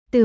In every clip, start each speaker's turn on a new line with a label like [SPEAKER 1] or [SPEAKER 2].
[SPEAKER 1] Từ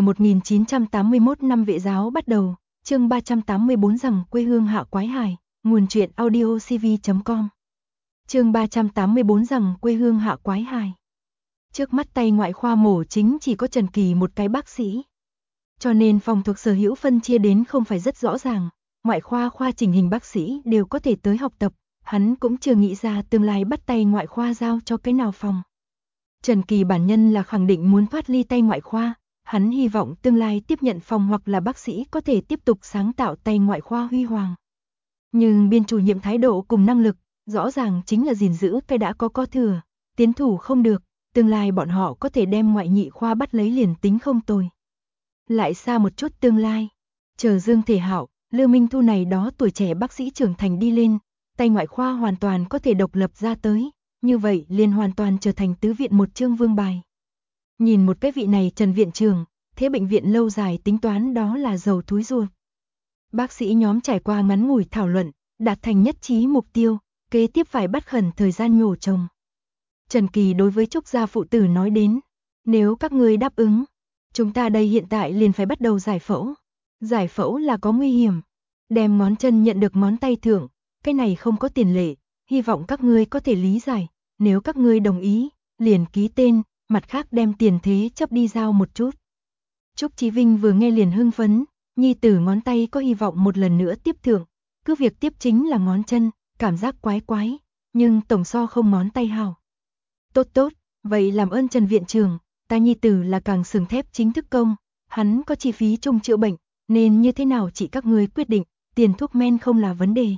[SPEAKER 1] 1981 năm Vệ giáo bắt đầu, chương 384 rằng quê hương Hạ Quái Hải, nguồn truyện audiocv.com. Chương 384 rằng quê hương Hạ Quái Hải. Trước mắt tay ngoại khoa mổ chính chỉ có Trần Kỳ một cái bác sĩ. Cho nên phòng thuộc sở hữu phân chia đến không phải rất rõ ràng, ngoại khoa khoa chỉnh hình bác sĩ đều có thể tới học tập, hắn cũng chưa nghĩ ra tương lai bắt tay ngoại khoa giao cho cái nào phòng. Trần Kỳ bản nhân là khẳng định muốn thoát ly tay ngoại khoa. Hắn hy vọng tương lai tiếp nhận phòng hoặc là bác sĩ có thể tiếp tục sáng tạo tay ngoại khoa huy hoàng. Nhưng biên chủ nhiệm thái độ cùng năng lực, rõ ràng chính là gìn giữ cái đã có thừa, tiến thủ không được, tương lai bọn họ có thể đem ngoại nhị khoa bắt lấy liền tính không tồi. Lại xa một chút tương lai, chờ Dương Thể Hạo, Lưu Minh Thu này đó tuổi trẻ bác sĩ trưởng thành đi lên, tay ngoại khoa hoàn toàn có thể độc lập ra tới, như vậy liền hoàn toàn trở thành tứ viện một chương vương bài. Nhìn một cái vị này Trần viện trưởng, thế bệnh viện lâu dài tính toán đó là dầu túi ruột. Bác sĩ nhóm trải qua ngắn ngủi thảo luận, đạt thành nhất trí mục tiêu, kế tiếp phải bắt khẩn thời gian nhổ trồng. Trần Kỳ đối với Trúc gia phụ tử nói đến, nếu các ngươi đáp ứng, chúng ta đây hiện tại liền phải bắt đầu giải phẫu. Giải phẫu là có nguy hiểm, đem ngón chân nhận được ngón tay thượng, cái này không có tiền lệ, hy vọng các ngươi có thể lý giải, nếu các ngươi đồng ý, liền ký tên. Mặt khác đem tiền thế chấp đi giao một chút. Trúc Chí Vinh vừa nghe liền hưng phấn, nhi tử ngón tay có hy vọng một lần nữa tiếp thượng, cứ việc tiếp chính là ngón chân, cảm giác quái quái, nhưng tổng so không ngón tay hào. Tốt, vậy làm ơn Trần viện trưởng, ta nhi tử là càng sừng thép chính thức công, hắn có chi phí chung chữa bệnh, nên như thế nào chỉ các ngươi quyết định, tiền thuốc men không là vấn đề.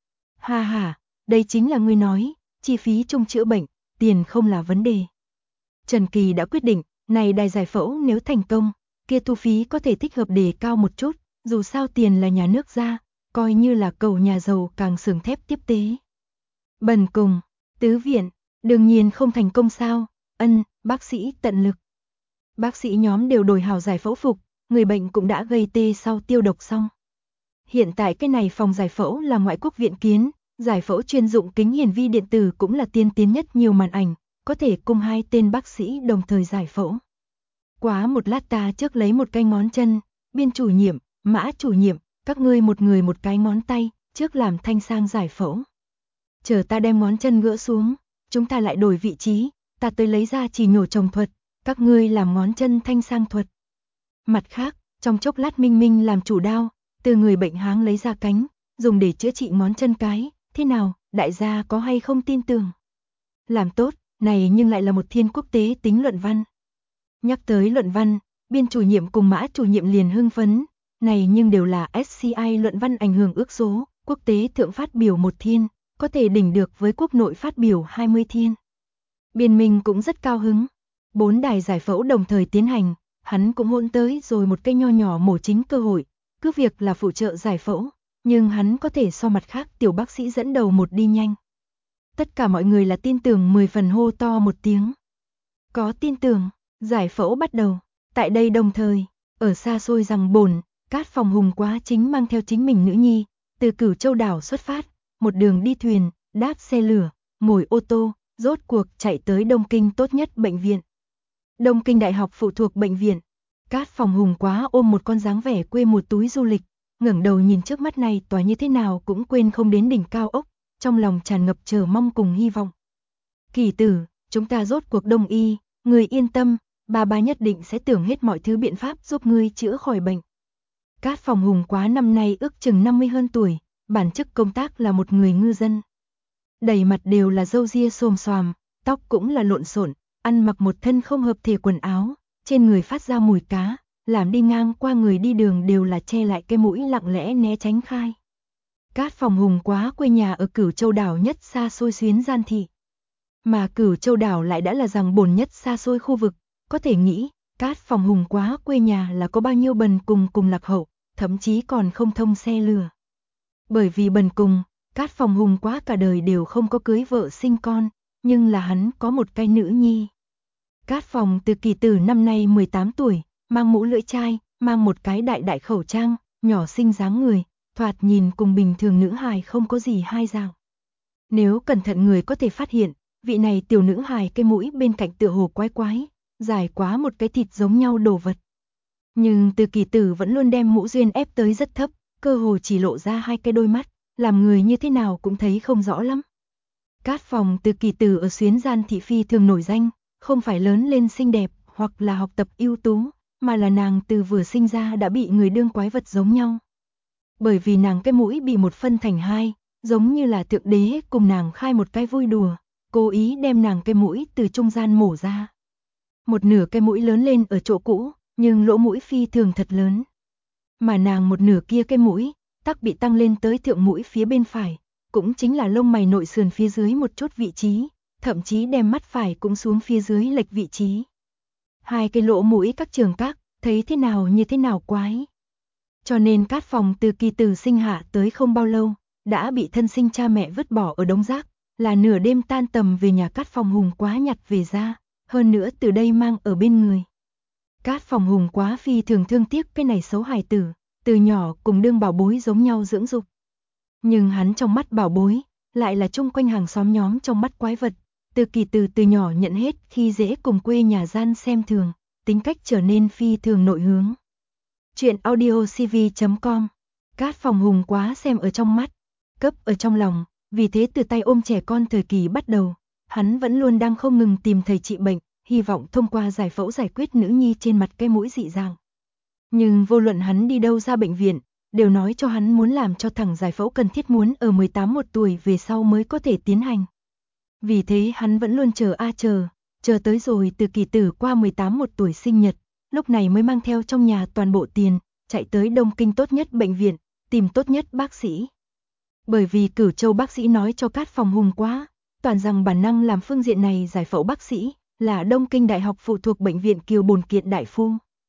[SPEAKER 1] Ha, đây chính là ngươi nói, chi phí chung chữa bệnh, tiền không là vấn đề. Trần Kỳ đã quyết định, này đài giải phẫu nếu thành công, kia thu phí có thể thích hợp đề cao một chút, dù sao tiền là nhà nước ra, coi như là cầu nhà giàu càng sừng thép tiếp tế. Bần cùng, tứ viện, đương nhiên không thành công sao, bác sĩ tận lực. Bác sĩ nhóm đều đổi hảo giải phẫu phục, người bệnh cũng đã gây tê sau tiêu độc xong. Hiện tại cái này phòng giải phẫu là ngoại quốc viện kiến, giải phẫu chuyên dụng kính hiển vi điện tử cũng là tiên tiến nhất nhiều màn ảnh. Có thể cùng hai tên bác sĩ đồng thời giải phẫu. Quá một lát ta trước lấy một cái ngón chân, biên chủ nhiệm, Mã chủ nhiệm, các ngươi một người một cái ngón tay, trước làm thanh sang giải phẫu. Chờ ta đem ngón chân gỡ xuống, chúng ta lại đổi vị trí, ta tới lấy ra chỉ nhổ trồng thuật, các ngươi làm ngón chân thanh sang thuật. Mặt khác, trong chốc lát Minh Minh làm chủ đao, từ người bệnh háng lấy ra cánh, dùng để chữa trị ngón chân cái, thế nào, đại gia có hay không tin tưởng? Làm tốt. Này nhưng lại là một thiên quốc tế tính luận văn. Nhắc tới luận văn, biên chủ nhiệm cùng Mã chủ nhiệm liền hưng phấn, này nhưng đều là SCI luận văn ảnh hưởng ước số, quốc tế thượng phát biểu 1 thiên, có thể đỉnh được với quốc nội phát biểu 20 thiên. Biên Minh cũng rất cao hứng, 4 đài giải phẫu đồng thời tiến hành, hắn cũng hôn tới rồi một cái nho nhỏ mổ chính cơ hội, cứ việc là phụ trợ giải phẫu, nhưng hắn có thể so mặt khác tiểu bác sĩ dẫn đầu một đi nhanh. Tất cả mọi người là tin tưởng 10 phần hô to một tiếng. Có tin tưởng, giải phẫu bắt đầu. Tại đây đồng thời, ở xa xôi rằng bồn, Cát Phòng Hùng Quá chính mang theo chính mình nữ nhi, từ Cửu Châu đảo xuất phát, một đường đi thuyền, đáp xe lửa, ngồi ô tô, rốt cuộc chạy tới Đông Kinh tốt nhất bệnh viện. Đông Kinh Đại học phụ thuộc bệnh viện. Cát Phòng Hùng Quá ôm một con dáng vẻ quê một túi du lịch, ngẩng đầu nhìn trước mắt này tòa như thế nào cũng quên không đến đỉnh cao ốc. Trong lòng tràn ngập chờ mong cùng hy vọng. Kỳ tử, chúng ta rốt cuộc đông y, người yên tâm, ba nhất định sẽ tưởng hết mọi thứ biện pháp giúp ngươi chữa khỏi bệnh. Cát Phòng Hùng Quá năm nay ước chừng 50 hơn tuổi, bản chức công tác là một người ngư dân. Đầy mặt đều là râu ria xồm xoàm, tóc cũng là lộn xộn, ăn mặc một thân không hợp thể quần áo, trên người phát ra mùi cá, làm đi ngang qua người đi đường đều là che lại cái mũi lặng lẽ né tránh khai. Cát Phòng Hùng Quá quê nhà ở Cửu Châu đảo nhất xa xôi xuyến gian thị. Mà Cửu Châu đảo lại đã là rằng bồn nhất xa xôi khu vực, có thể nghĩ, Cát Phòng Hùng Quá quê nhà là có bao nhiêu bần cùng lạc hậu, thậm chí còn không thông xe lửa. Bởi vì bần cùng, Cát Phòng Hùng Quá cả đời đều không có cưới vợ sinh con, nhưng là hắn có một cái nữ nhi. Cát Phòng từ Kỳ tử năm nay 18 tuổi, mang mũ lưỡi chai, mang một cái đại khẩu trang, nhỏ xinh dáng người. Thoạt nhìn cùng bình thường nữ hài không có gì hai dạng. Nếu cẩn thận người có thể phát hiện, vị này tiểu nữ hài cái mũi bên cạnh tựa hồ quái, dài quá một cái thịt giống nhau đồ vật. Nhưng Từ Kỳ Tử vẫn luôn đem Mũ Duyên ép tới rất thấp, cơ hồ chỉ lộ ra hai cái đôi mắt, làm người như thế nào cũng thấy không rõ lắm. Cát phòng Từ Kỳ Tử ở Xuyến Gian thị phi thường nổi danh, không phải lớn lên xinh đẹp hoặc là học tập ưu tú, mà là nàng từ vừa sinh ra đã bị người đương quái vật giống nhau. Bởi vì nàng cái mũi bị một phân thành hai, giống như là thượng đế cùng nàng khai một cái vui đùa, cố ý đem nàng cái mũi từ trung gian mổ ra. Một nửa cái mũi lớn lên ở chỗ cũ, nhưng lỗ mũi phi thường thật lớn. Mà nàng một nửa kia cái mũi, tắc bị tăng lên tới thượng mũi phía bên phải, cũng chính là lông mày nội sườn phía dưới một chút vị trí, thậm chí đem mắt phải cũng xuống phía dưới lệch vị trí. Hai cái lỗ mũi các trường các, thấy thế nào như thế nào quái. Cho nên Cát phòng Từ Kỳ Tử sinh hạ tới không bao lâu, đã bị thân sinh cha mẹ vứt bỏ ở đống rác, là nửa đêm tan tầm về nhà Cát phòng Hùng Quá nhặt về ra, hơn nữa từ đây mang ở bên người. Cát phòng Hùng Quá phi thường thương tiếc cái này xấu hài tử, từ nhỏ cùng đương bảo bối giống nhau dưỡng dục. Nhưng hắn trong mắt bảo bối, lại là chung quanh hàng xóm nhóm trong mắt quái vật. Từ Kỳ Tử từ nhỏ nhận hết khi dễ cùng quê nhà gian xem thường, tính cách trở nên phi thường nội hướng. Chuyện audiocv.com. Cát phòng Hùng Quá xem ở trong mắt, cấp ở trong lòng, vì thế từ tay ôm trẻ con thời kỳ bắt đầu, hắn vẫn luôn đang không ngừng tìm thầy trị bệnh, hy vọng thông qua giải phẫu giải quyết nữ nhi trên mặt cái mũi dị dạng. Nhưng vô luận hắn đi đâu ra bệnh viện, đều nói cho hắn muốn làm cho thằng giải phẫu cần thiết muốn ở 18 một tuổi về sau mới có thể tiến hành. Vì thế hắn vẫn luôn chờ tới rồi Từ Kỳ Tử qua 18 một tuổi sinh nhật, lúc này mới mang theo trong nhà toàn bộ tiền, chạy tới Đông Kinh tốt nhất bệnh viện, tìm tốt nhất bác sĩ. Bởi vì Cửu Châu bác sĩ nói cho Cát phòng Hùng Quá, toàn rằng bản năng làm phương diện này giải phẫu bác sĩ, là Đông Kinh Đại học phụ thuộc bệnh viện Kiều Bồn Kiện đại phu.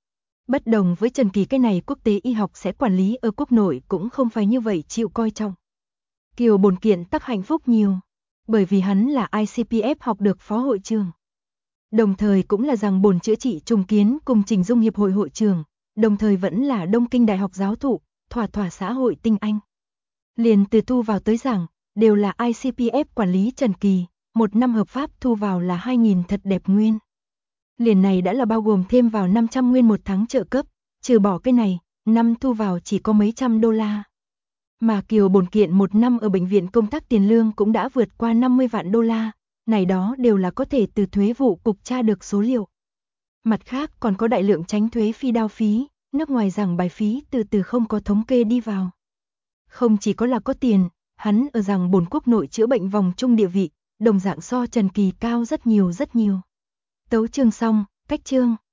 [SPEAKER 1] Bất đồng với Trần Kỳ cái này quốc tế y học sẽ quản lý ở quốc nội cũng không phải như vậy chịu coi trọng. Kiều Bồn Kiện tắc hạnh phúc nhiều, bởi vì hắn là ICPF học được phó hội trưởng. Đồng thời cũng là rằng bồn chữa trị trùng kiến cùng Trình Dung hiệp hội hội trưởng, đồng thời vẫn là Đông Kinh Đại học giáo thụ, thỏa xã hội tinh anh. Liền từ thu vào tới giảng, đều là ICPF quản lý Trần Kỳ, một năm hợp pháp thu vào là 2.000 thật đẹp nguyên. Liền này đã là bao gồm thêm vào 500 nguyên một tháng trợ cấp, trừ bỏ cái này, năm thu vào chỉ có mấy trăm đô la. Mà Kiều Bồn Kiện một năm ở bệnh viện công tác tiền lương cũng đã vượt qua 50 vạn đô la, này đó đều là có thể từ thuế vụ cục tra được số liệu. Mặt khác còn có đại lượng tránh thuế phi đao phí, nước ngoài rằng bài phí từ không có thống kê đi vào. Không chỉ có là có tiền, hắn ở rằng bồn quốc nội chữa bệnh vòng trung địa vị, đồng dạng so Trần Kỳ cao rất nhiều. Tấu chương xong, cách chương.